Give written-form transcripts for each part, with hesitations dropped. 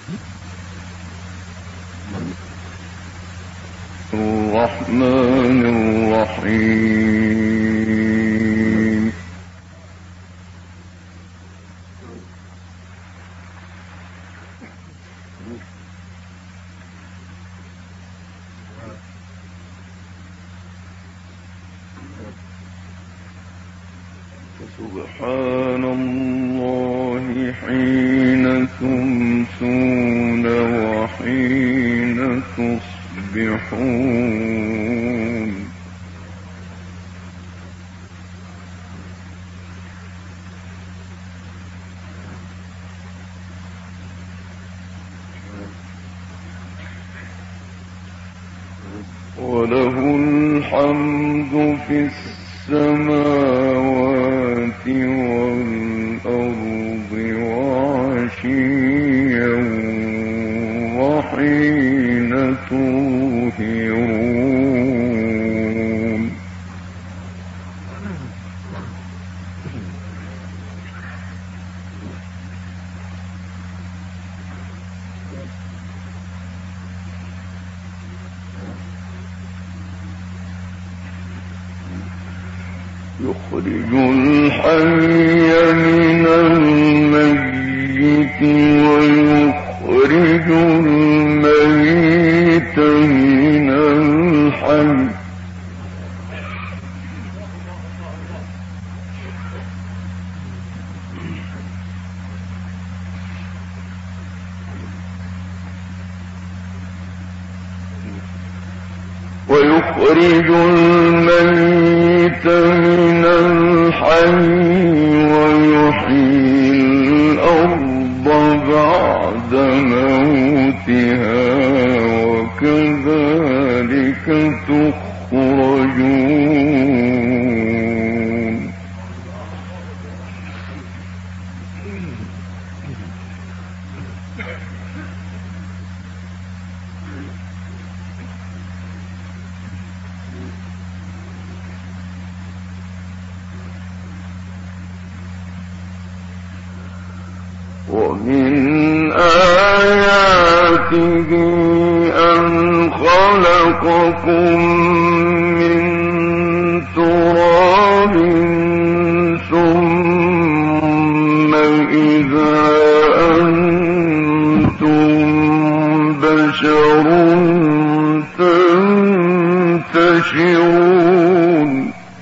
الرحمن الرحيم سبحان الله حين تمسون وحين تصبحون وله الحمد في السماوات والأرض وعشيا وحين تظهرون يخرج الحي من الميت ويخرج الميت من الحي ويخرج الميت من الحي ويحيي الأرض بعد موتها وكذلك تخرجون ومن آياته أن خلقكم من تراب ثم إذا أنتم بشر تنتشرون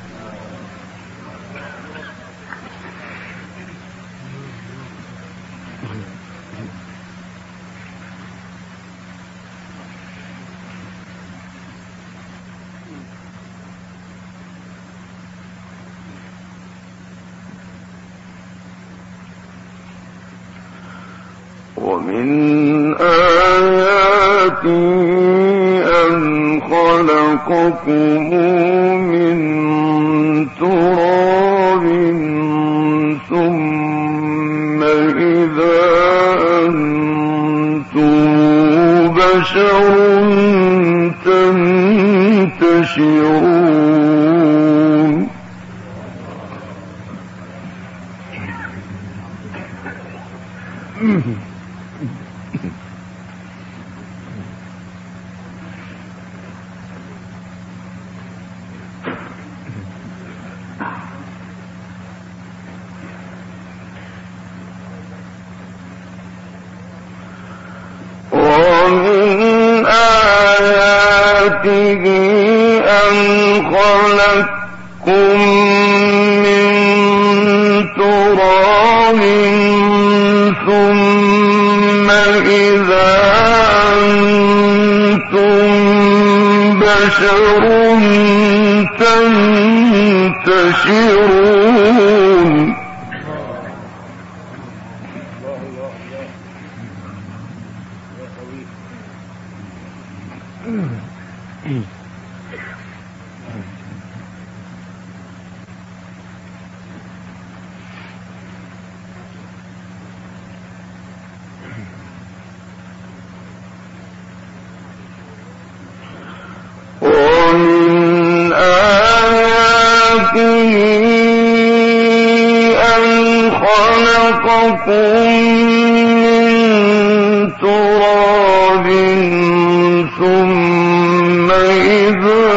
ومن آياته أن خلقكم من تراب ثم إذا أنتم بشر تنتشرون ومن آياته أن خلقكم من تراب ثم إذا أنتم بشر تنتشرون ومن آياته أن خلقكم من تراب ثم إذا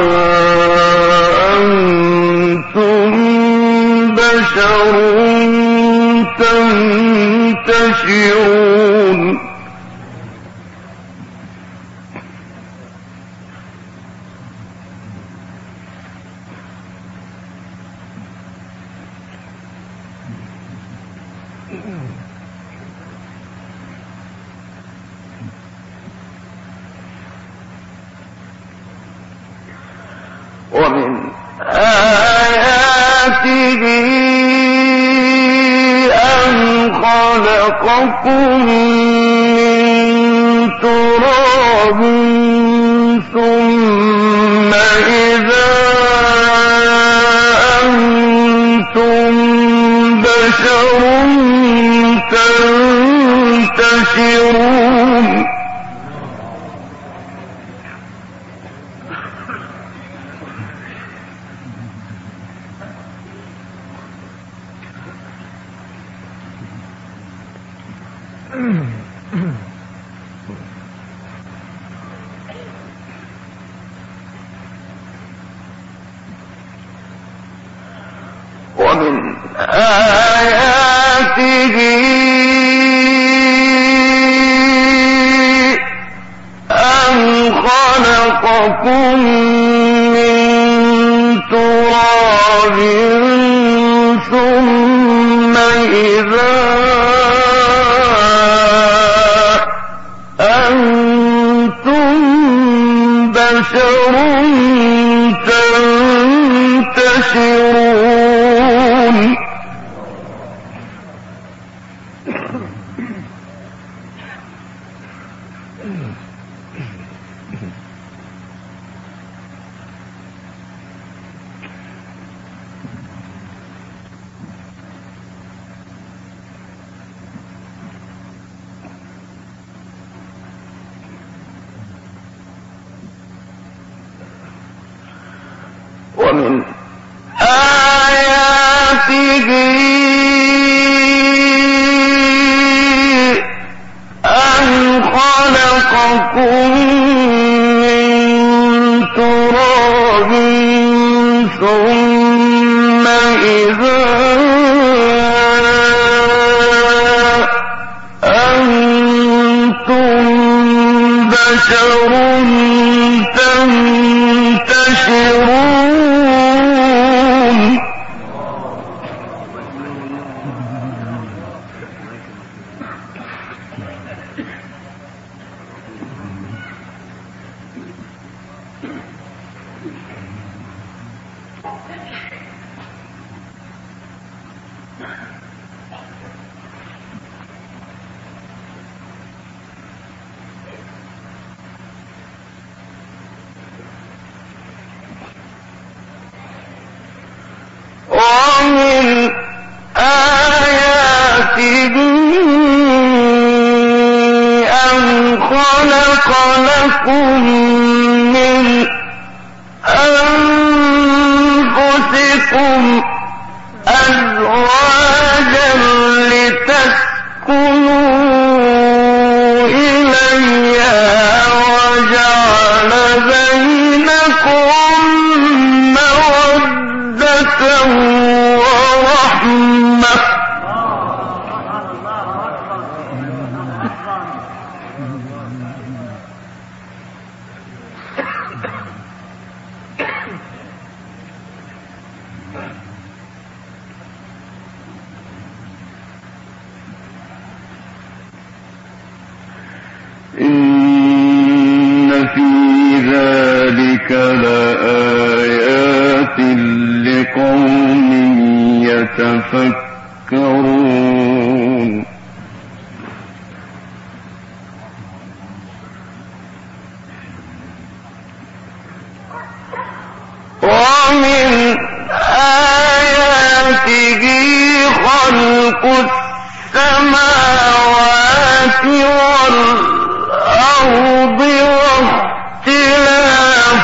أنتم بشر تنتشرون ومن آياته أن خلقكم من تراب ثم إذا أنتم بشر تنتشرون ومن آياته أن خلقكم من تراب ثم إذا أنتم بشر تنتشرون ومن آياته أن خلقكم من تراب ثم إذا أنتم بشر تنتشرون ومن آياته أن خلق لكم من أنفسكم أزواجا لتسكنوا إليها وجعل بينكم مودة ورحمة إن في ذلك لآيات لقوم يتفكرون ومن آياته خلق السماوات والأرض واختلاف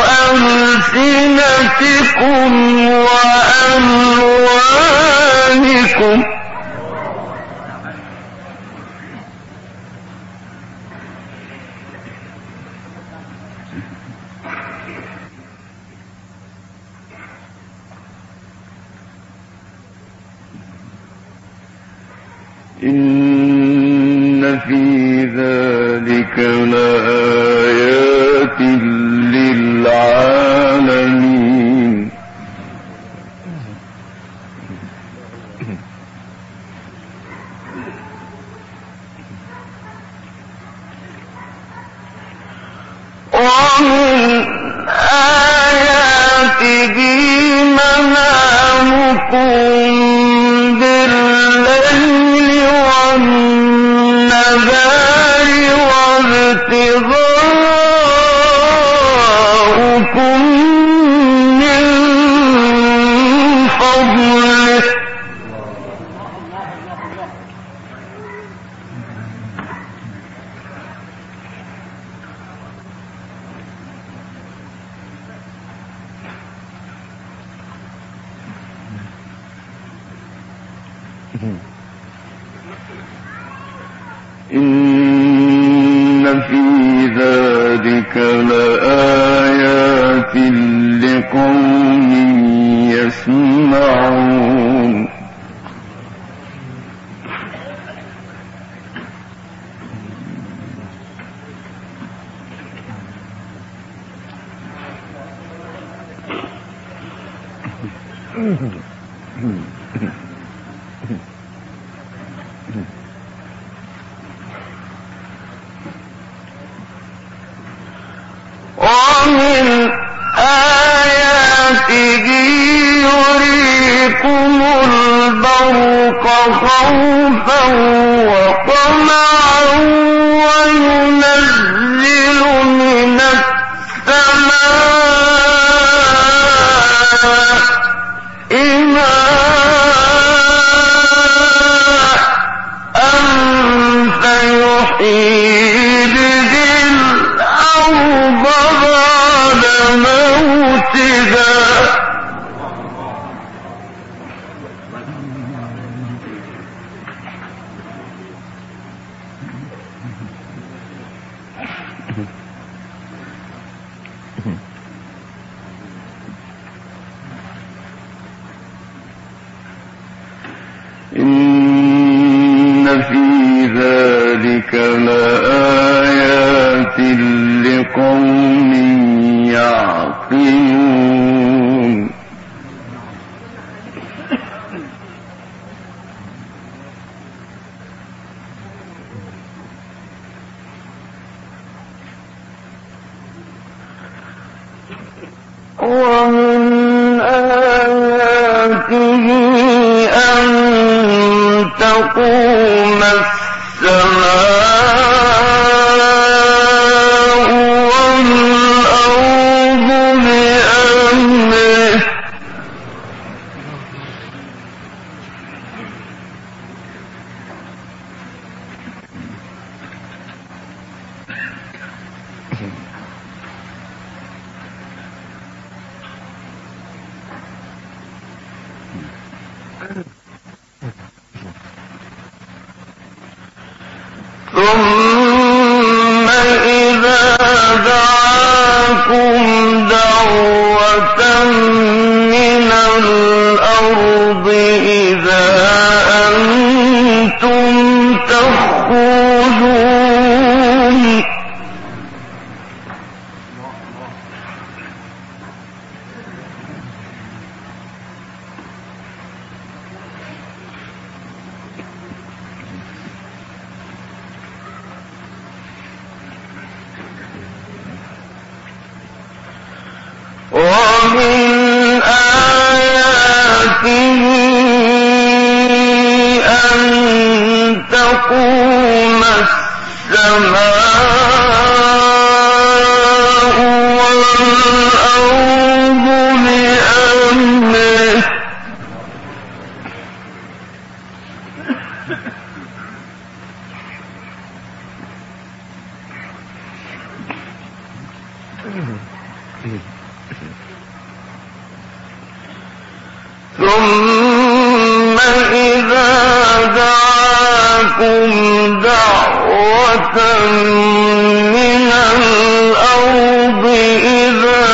ألسنتكم وألوانكم إن في ذلك لآيات للعالمين ومن آياته منامكم بالليل والنهار وابتغاؤكم من فضله إن في ذلك لآيات لقوم يسمعون ومن آياته يريكم البرق خوفا وطمعا وينزل من السماء ماء فيحيي به الأرض بعد موتها إن في ذلك لآيات لقوم يعقلون ومن آياته أن تقوم السماء والأرض بأمره ثم إذا دعاكم دعوة من الأرض إذا أنتم تخرجون ومن آياته أن تقوم السماء والأرض بأمره ثم إذا دعاكم دعوة من الأرض إذا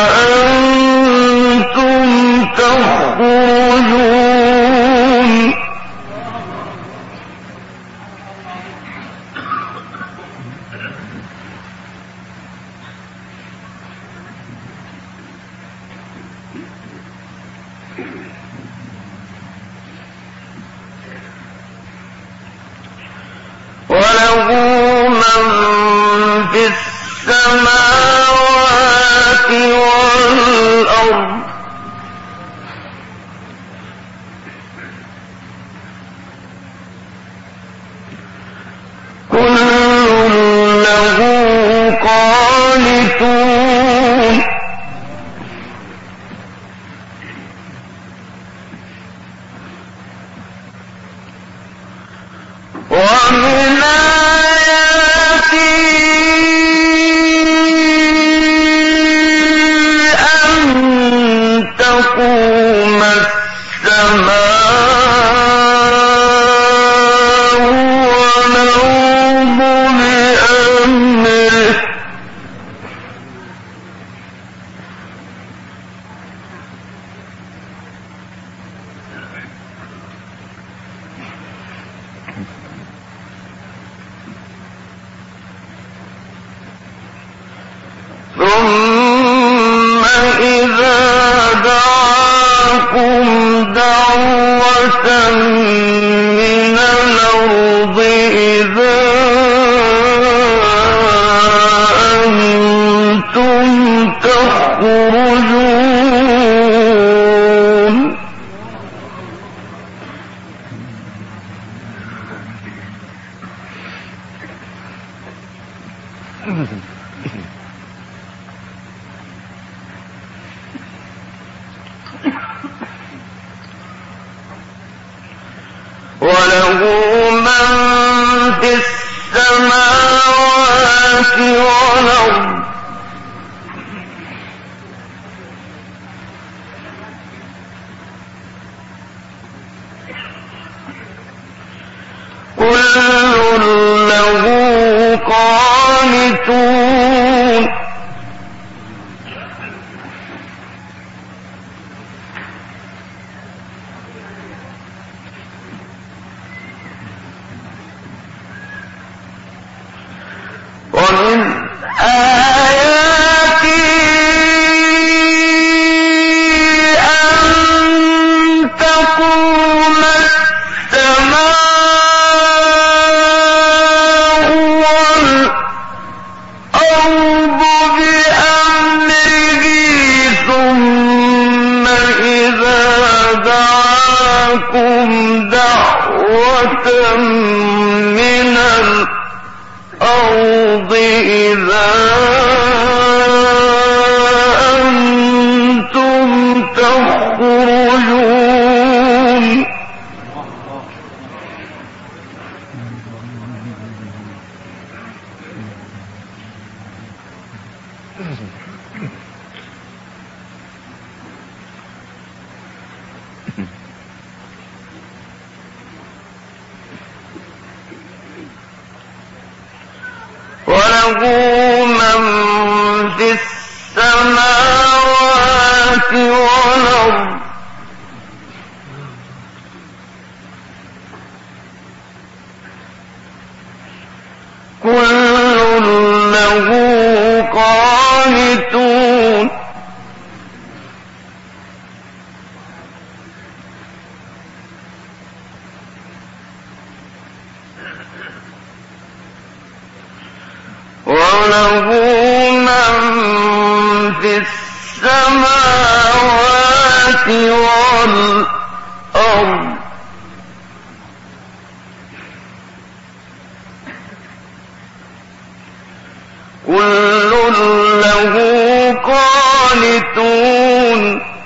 أنتم تخرجون السماوات والأرض كل له قانتون ومن آياته أن تقوم السماء والأرض بأمره ثم إذا دعاكم دعوة من الأرض إذا أنتم تخرجون وله من في السماوات والأرض كل له قانتون ومن آياته أن تقوم السماء والأرض بأمره ثم إذا دعاكم دعوة من الأرض إذا أنتم تخرجون وله من في السماوات والأرض كل له قانتون وله من في السماوات والأرض كل له قانتون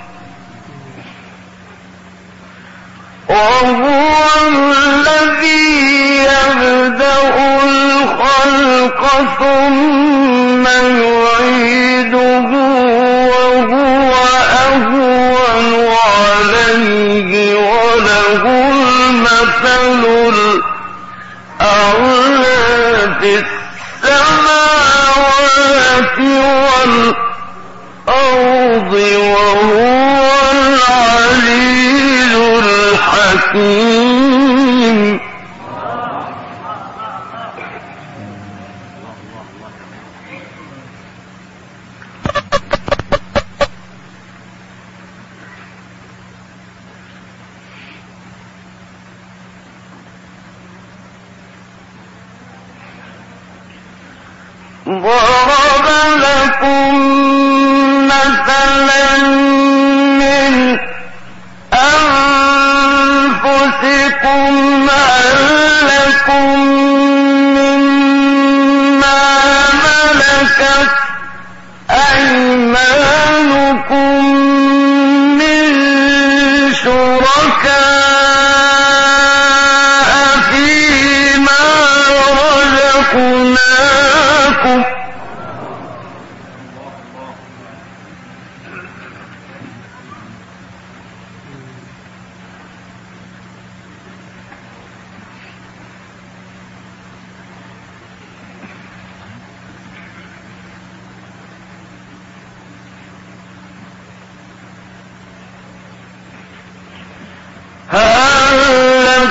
وهو الذي يبدأ الخلق ثم يعيده وهو أهون عليه وله المثل الأعلى في السماوات والأرض وهو العلي الحكيم ضرب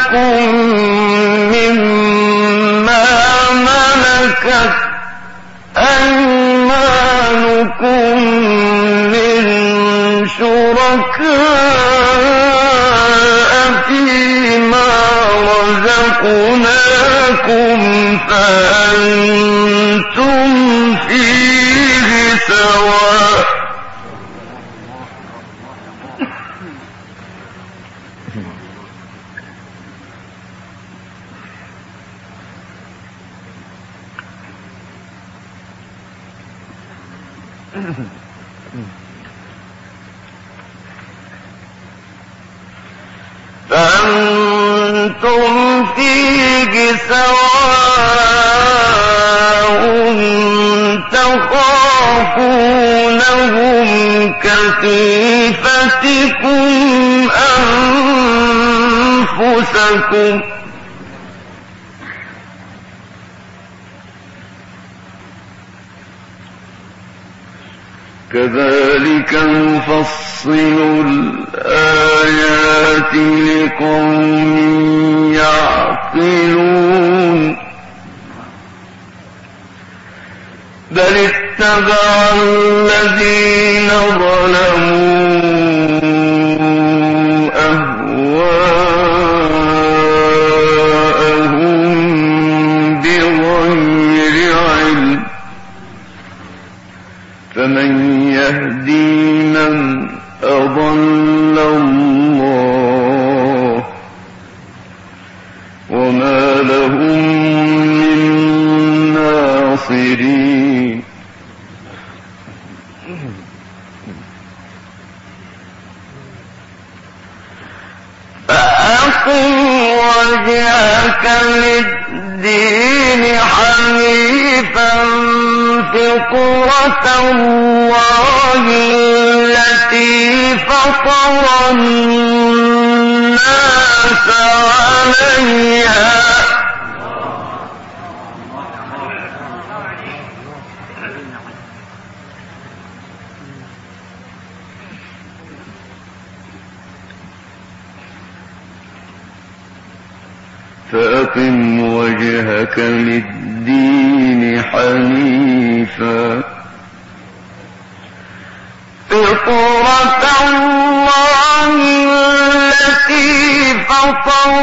لكم مما ملكت أيمانكم من شركاء فيما رزقناكم فأنتم فيه سواء فأنتم فيه سواء تخافونهم كخيفتكم أنفسكم كذلك نفصل الآيات لقوم يعقلون بل اتبع الذين ظلموا أهواءهم بغير علم فمن يهدي من أضل الله وما لهم من ناصرين فأقم وجهك للدين حنيفا فطرة الله التي فطر الناس عليها فأقم وجهك للدين حنيفا فطرة الله التي فطر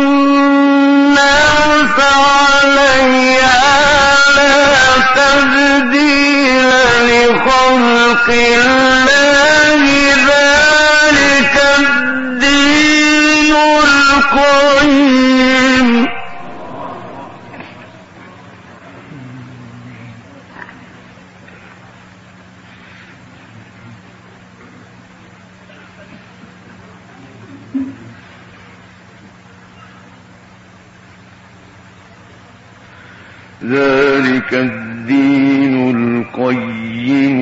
الناس عليها لا تبديل لخلق الله ذلك الدين القيم ذلك الدين القيم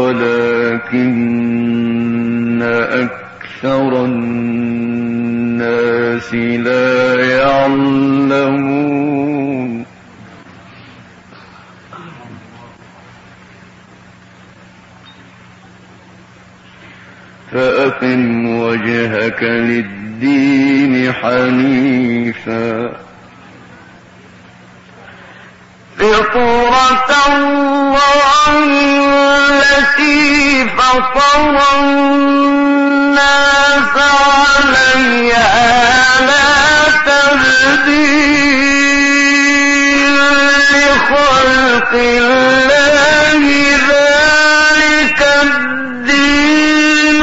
ولكن أكثر الناس لا يعلمون فأقم وجهك للدين حنيفا فطرة الله التي فطر الناس عليها لا تبديل لخلق الله ذلك الدين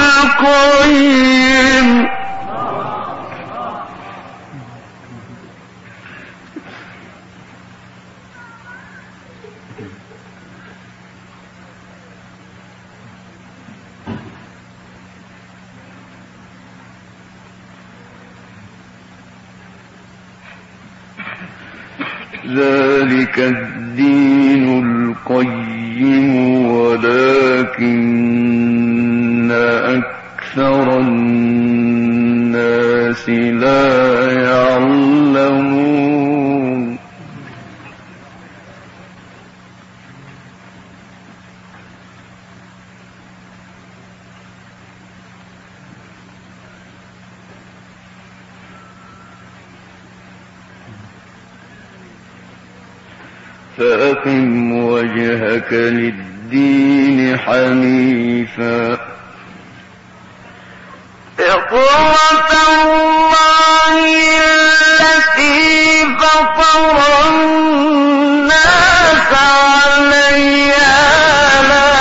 القيم ذلك الدين القيم ولكن أكثر الناس لا يعلمون فأقم وجهك للدين حنيفا فطرة الله التي فطر الناس عليها لا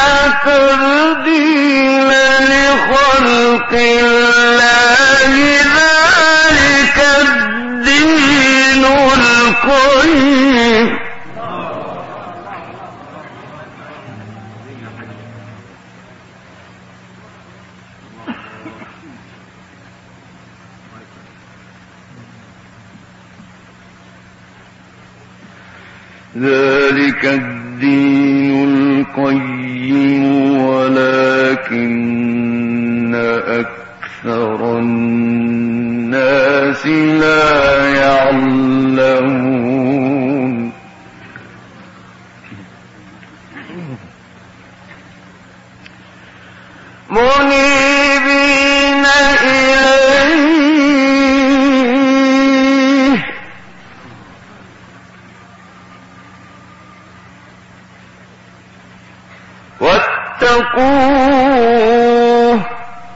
تبديل لخلق الله ذلك الدين القيم ذلك الدين القيم ولكن أكثر الناس لا يعلمون منيبين إليه واتقوه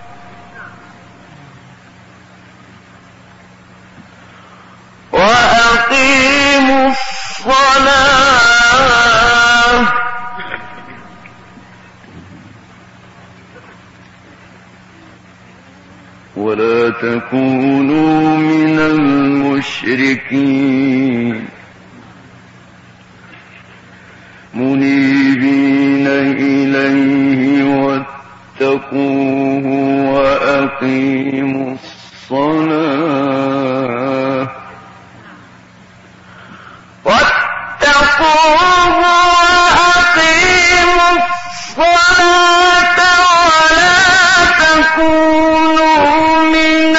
وأقيموا الصلاة ولا تكونوا من المشركين منيبين إليه واتقوه وأقيموا الصلاة واتقوه وأقيموا الصلاة ولا تكونوا من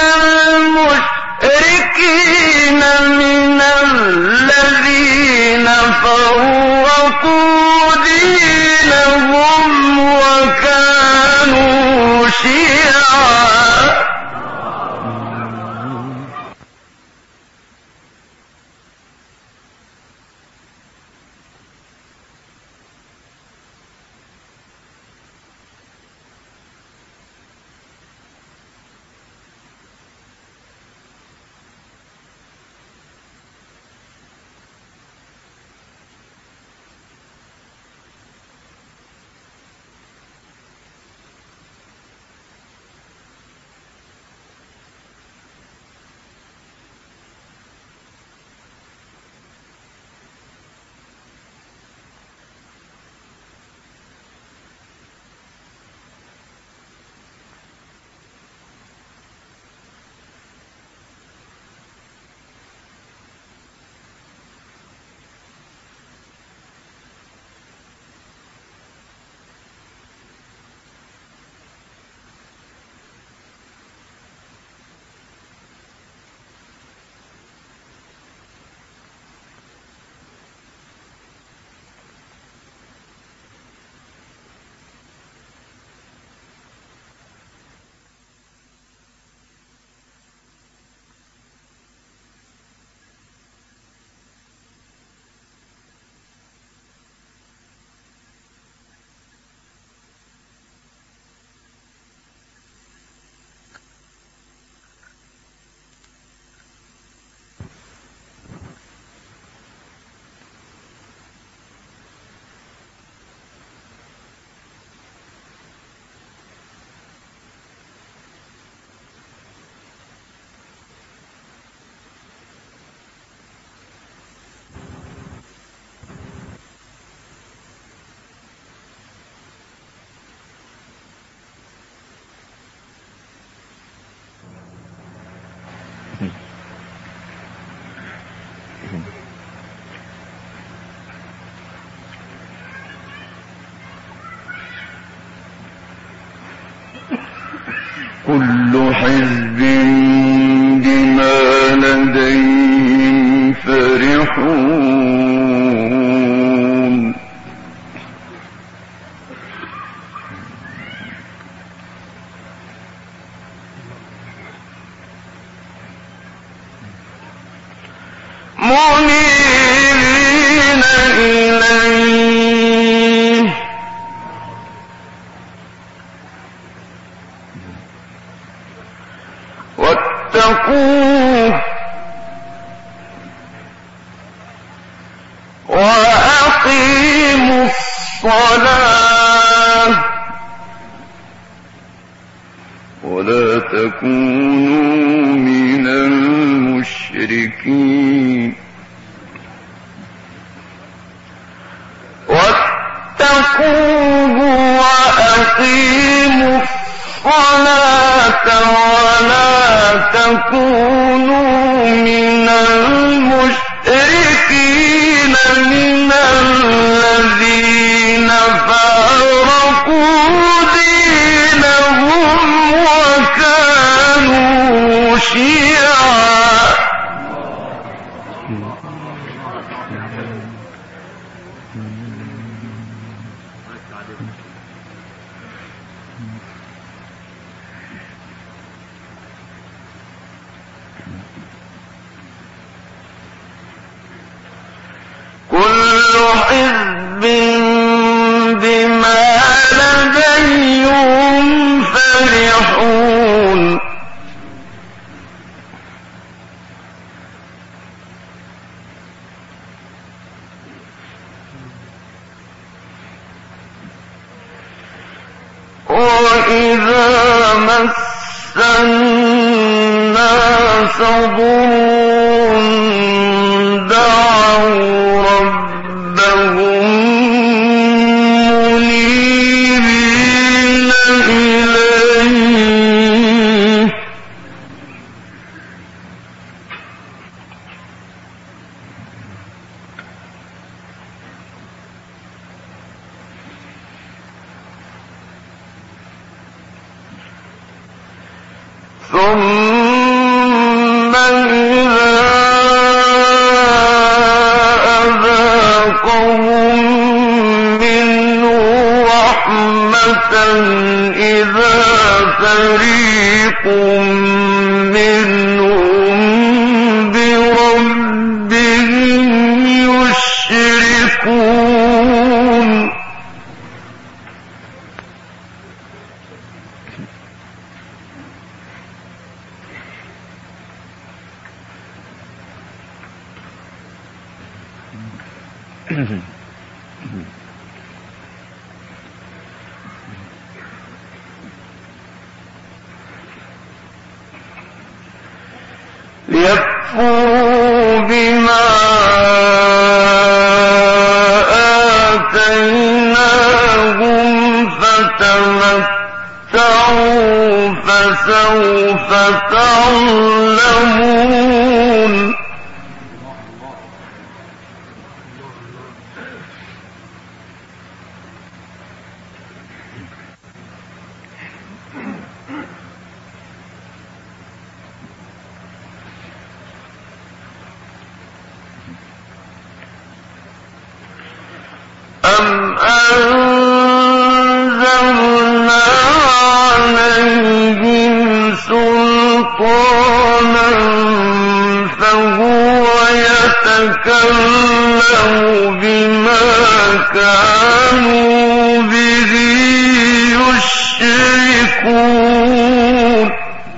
المشركين من الذين فرقوا دينهم وكانوا شيعا كل حزب بما لديهم فرحون منيبين إليه فاتقوه وأقيموا الصلاة ولا تكونوا من المشركين واتقوه وأقيموا الصلاة ولا تكونوا من المشركين من الذين فارقوا دينهم وكانوا شيعا كل حزب بما لديهم فرحون وإذا مس الناس ضر دعوا ربهم منيبين إليه ثم إذا أذاقهم منه رحمة إذا فريق منهم بربهم يشركون ليكفروا بما آتيناهم فتمتعوا فسوف تعلمون أم أنزلنا عليهم سلطانا فهو يتكلم بما كانوا به يشركون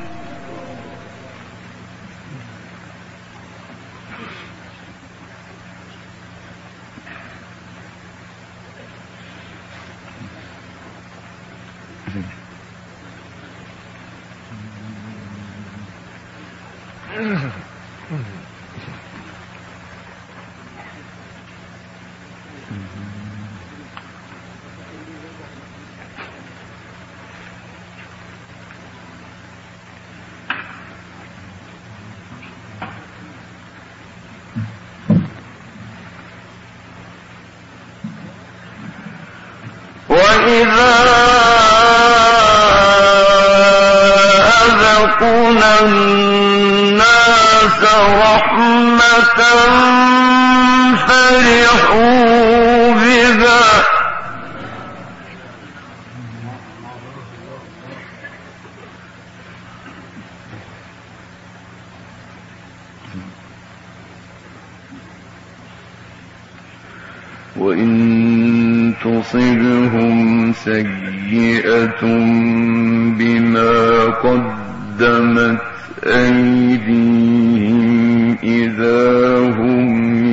وإذا أذقنا الناس رحمة فرحوا بها وإن تصبهم سيئة بما قدمت أيديهم إذا هم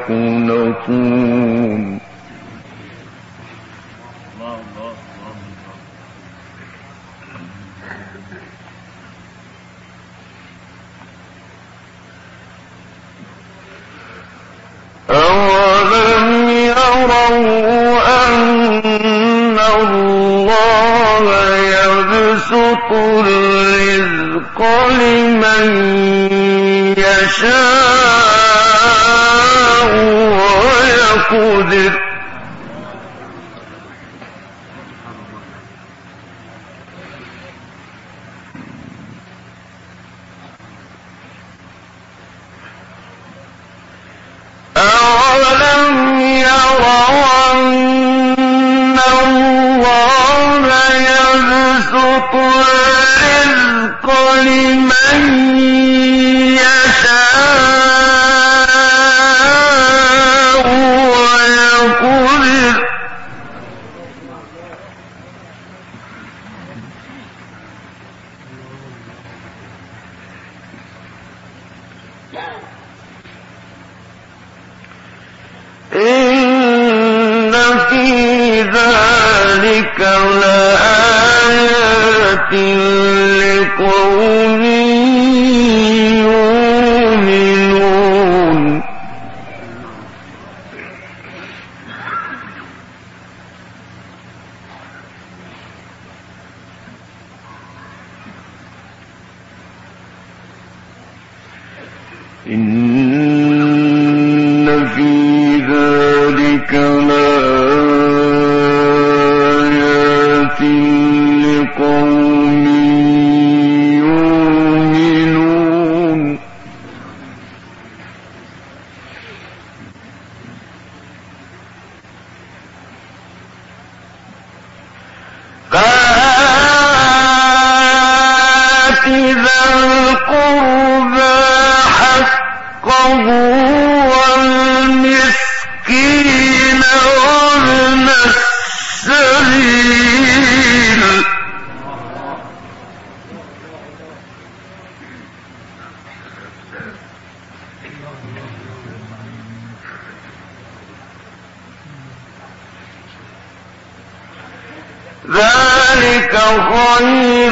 يقنطون أولم يروا أن الله يبسط الرزق لمن يشاء ويقدر أولم يروا أن الله يبسط الرزق لمن يشاء ويقدر إن في ذلك لآيات لقوم يؤمنون إن في ذلك لآيات لقوم يؤمنون فآت ذا القربى حقه والمسكين وابن السبيل ذلك خير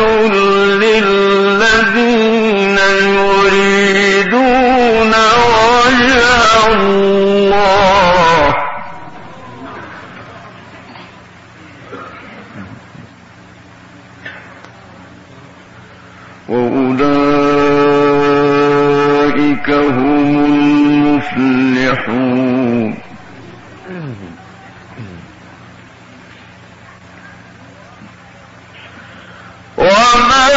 للذين يريدون وجه الله وأولئك هم المفلحون وما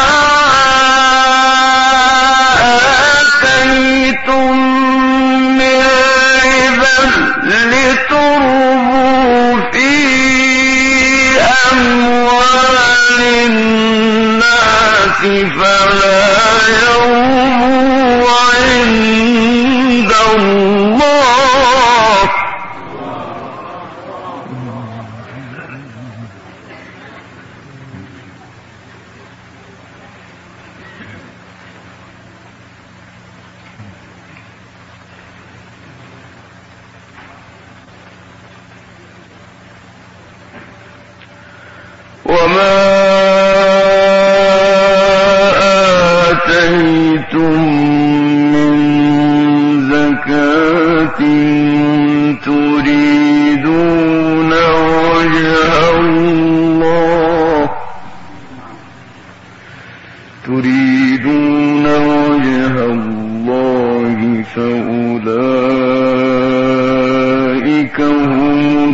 آتيتم من ربا لتربوا في أموال الناس فلا يربو عند الله وما آتيتم من زكاة تريدون وجه الله فأولئك هم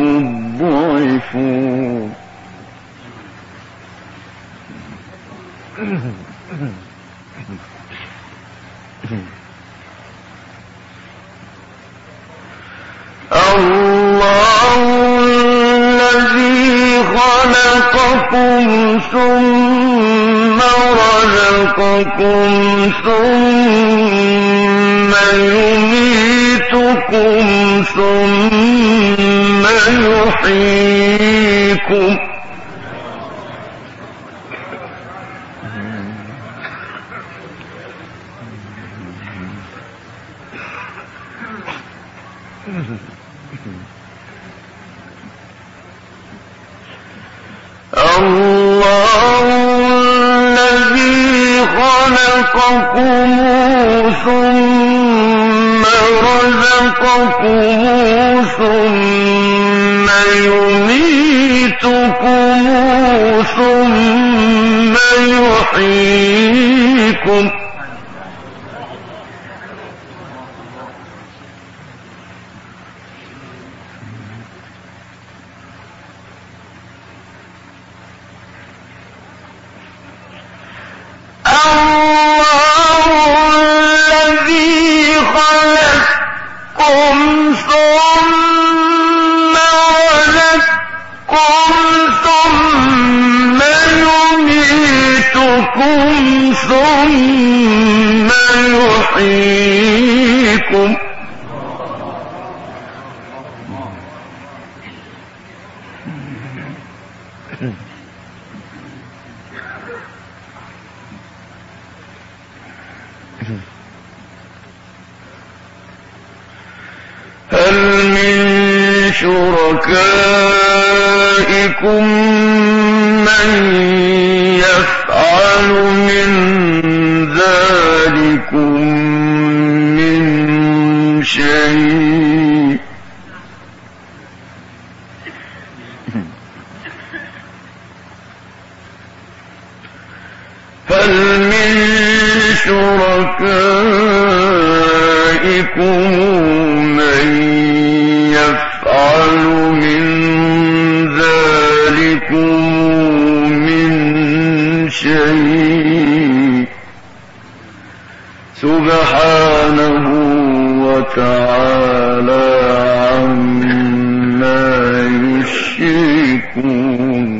المضعفون الله الذي خلقكم ثم رزقكم ثم يميتكم ثم يحييكم الله الذي خلقكم ثم رزقكم ثم يميتكم ثم يحييكم ثم يحييكم هل من شركائكم من يفعل من ذلكم من شيء هل من شركائكم من يفعل من ذلكم من شيء سبحانه وتعالى عما يشركون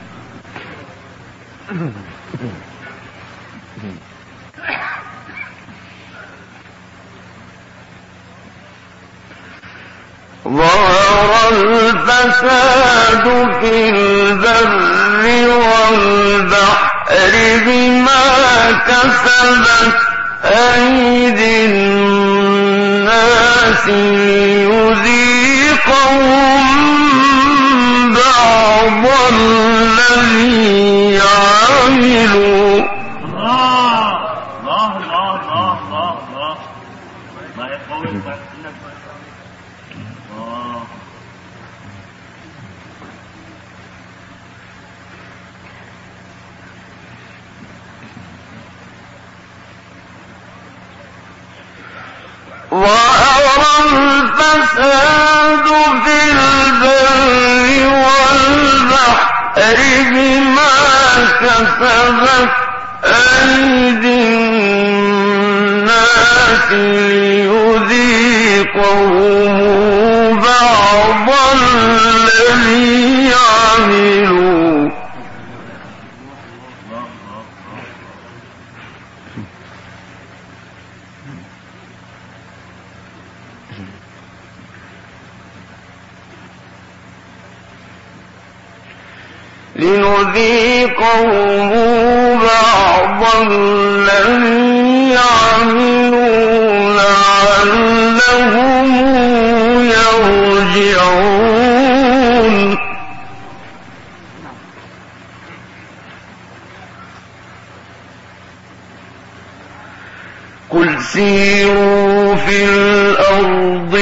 ظهر الفساد في البر والبحر بما كسبت أيدي الناس ليذيقهم بعض الذي عملوا ظهر الفساد في البر والبحر بما كسبت أيدي الناس ليذيقهم بعض الذي عملوا لنذيقهم بعض الذي عملوا لعلهم يرجعون قل سيروا في الأرض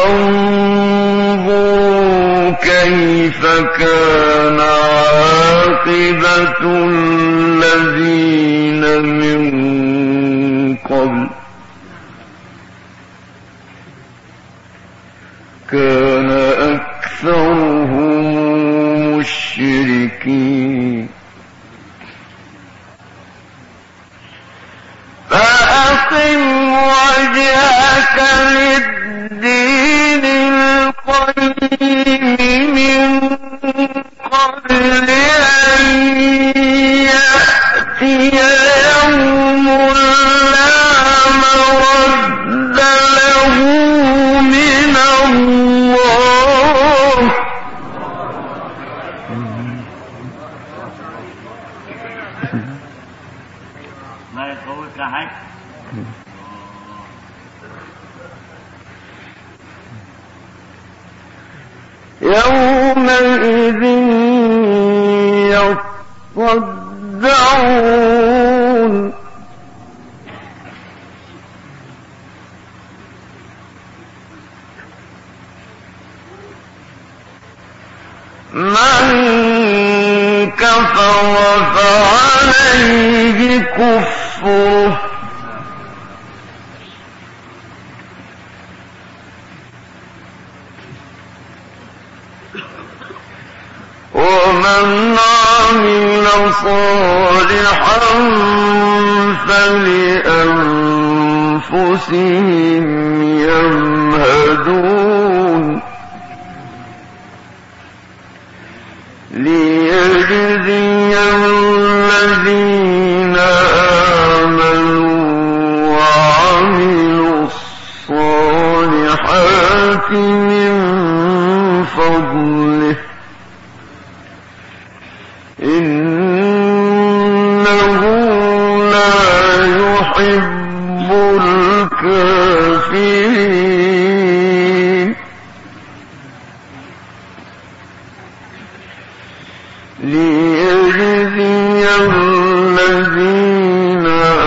فانظروا كيف كان عاقبة الذين من قبل كان أكثرهم مشركين فأقم وجهك للدين القيم من قبل أن يأتي يوم يومئذ يصدعون من كفر فعليه كفره ومن عمل صالحا فلأنفسهم يمهدون ليجزي الذين آمنوا وعملوا الصالحات من فضله إنه لا يحب الكافرين ليجزي الذين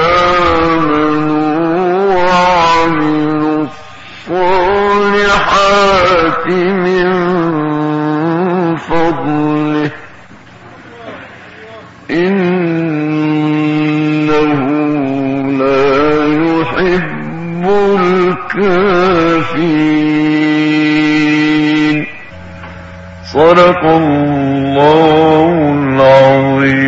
آمنوا وعملوا الصالحات من فضله إنه لا يحب الكافرين. صدق الله العظيم.